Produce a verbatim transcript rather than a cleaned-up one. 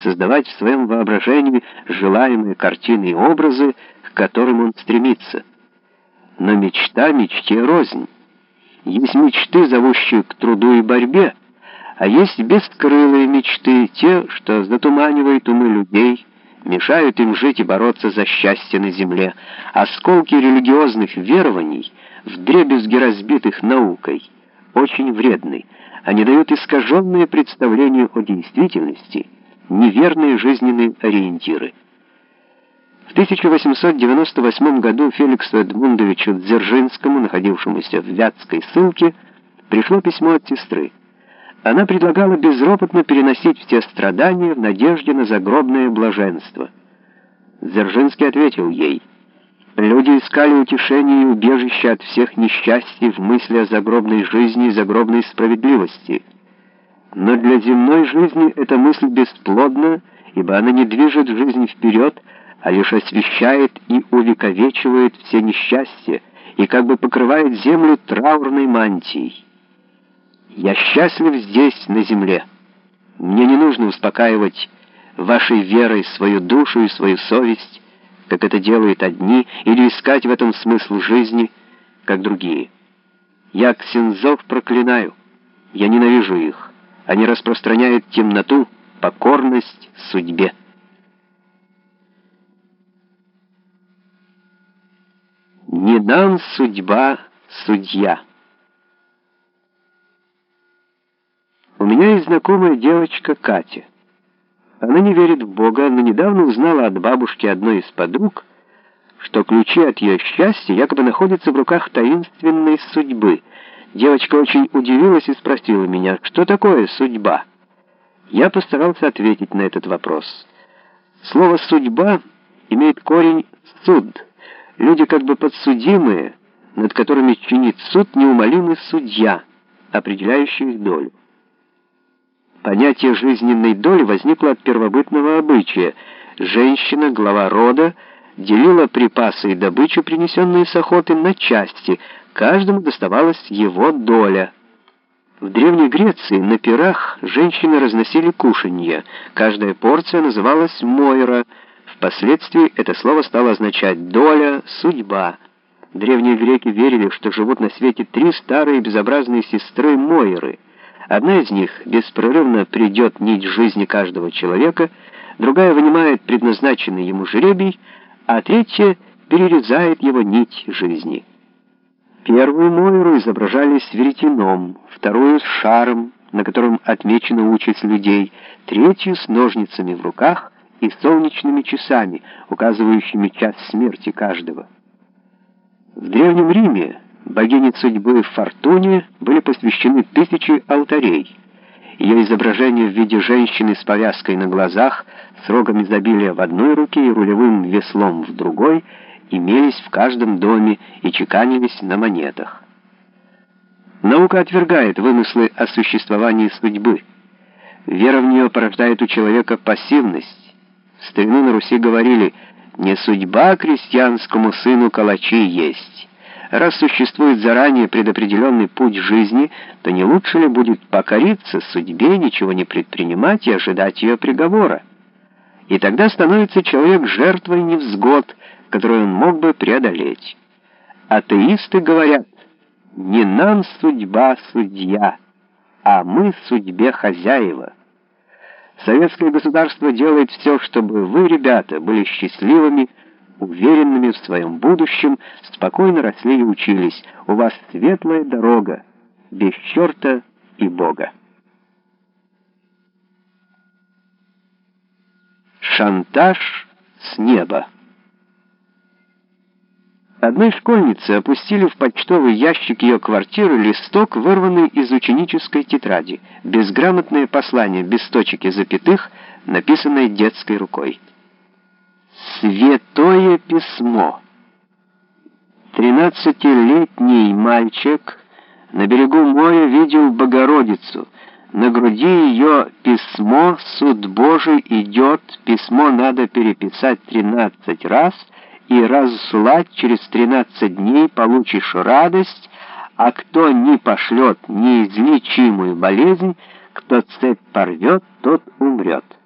создавать в своем воображении желаемые картины и образы, к которым он стремится. Но мечта мечте рознь. Есть мечты, зовущие к труду и борьбе, а есть бескрылые мечты, те, что затуманивают умы людей, мешают им жить и бороться за счастье на земле, осколки религиозных верований, вдребезги разбитых наукой, очень вредны. Они дают искаженные представления о действительности, неверные жизненные ориентиры. В тысяча восемьсот девяносто восьмом году Феликсу Эдмундовичу Дзержинскому, находившемуся в Вятской ссылке, пришло письмо от сестры. Она предлагала безропотно переносить все страдания в надежде на загробное блаженство. Дзержинский ответил ей: «Люди искали утешения и убежища от всех несчастий в мысли о загробной жизни и загробной справедливости. Но для земной жизни эта мысль бесплодна, ибо она не движет жизнь вперед, а лишь освещает и увековечивает все несчастья и как бы покрывает землю траурной мантией. Я счастлив здесь, на земле. Мне не нужно успокаивать вашей верой свою душу и свою совесть, как это делают одни, или искать в этом смысл жизни, как другие. Я ксензов проклинаю, я ненавижу их. Они распространяют темноту, покорность судьбе». Не нам судьба судья. У меня есть знакомая девочка Катя. Она не верит в Бога, но недавно узнала от бабушки одной из подруг, что ключи от ее счастья якобы находятся в руках таинственной судьбы. Девочка очень удивилась и спросила меня, что такое судьба. Я постарался ответить на этот вопрос. Слово «судьба» имеет корень «суд». Люди как бы подсудимые, над которыми чинит суд неумолимый судья, определяющий их долю. Понятие жизненной доли возникло от первобытного обычая. Женщина, глава рода, делила припасы и добычу, принесенные с охоты, на части. Каждому доставалась его доля. В Древней Греции на пирах женщины разносили кушанья. Каждая порция называлась мойра. Впоследствии это слово стало означать «доля», «судьба». Древние греки верили, что живут на свете три старые безобразные сестры Мойры. Одна из них беспрерывно придет нить жизни каждого человека, другая вынимает предназначенный ему жребий, а третья перерезает его нить жизни. Первую Мойру изображали с веретеном, вторую с шаром, на котором отмечена участь людей, третью с ножницами в руках и солнечными часами, указывающими час смерти каждого. В Древнем Риме богине судьбы Фортуне были посвящены тысячи алтарей. Ее изображение в виде женщины с повязкой на глазах, с рогом изобилия в одной руке и рулевым веслом в другой имелись в каждом доме и чеканились на монетах. Наука отвергает вымыслы о существовании судьбы. Вера в нее порождает у человека пассивность. В старину на Руси говорили: «Не судьба крестьянскому сыну калачи есть». Раз существует заранее предопределенный путь жизни, то не лучше ли будет покориться судьбе, ничего не предпринимать и ожидать ее приговора? И тогда становится человек жертвой невзгод, которую он мог бы преодолеть. Атеисты говорят: «Не нам судьба судья, а мы судьбе хозяева». Советское государство делает все, чтобы вы, ребята, были счастливыми, уверенными в своем будущем, спокойно росли и учились. У вас светлая дорога, без черта и Бога. Шантаж с неба. Одной школьнице опустили в почтовый ящик ее квартиры листок, вырванный из ученической тетради, безграмотное послание, без точек и запятых, написанное детской рукой. Святое письмо. Тринадцатилетний мальчик на берегу моря видел Богородицу. На груди ее письмо «Суд Божий идет», письмо надо переписать тринадцать раз и разослать через тринадцать дней, получишь радость, а кто не пошлет неизлечимую болезнь, кто цепь порвет, тот умрет.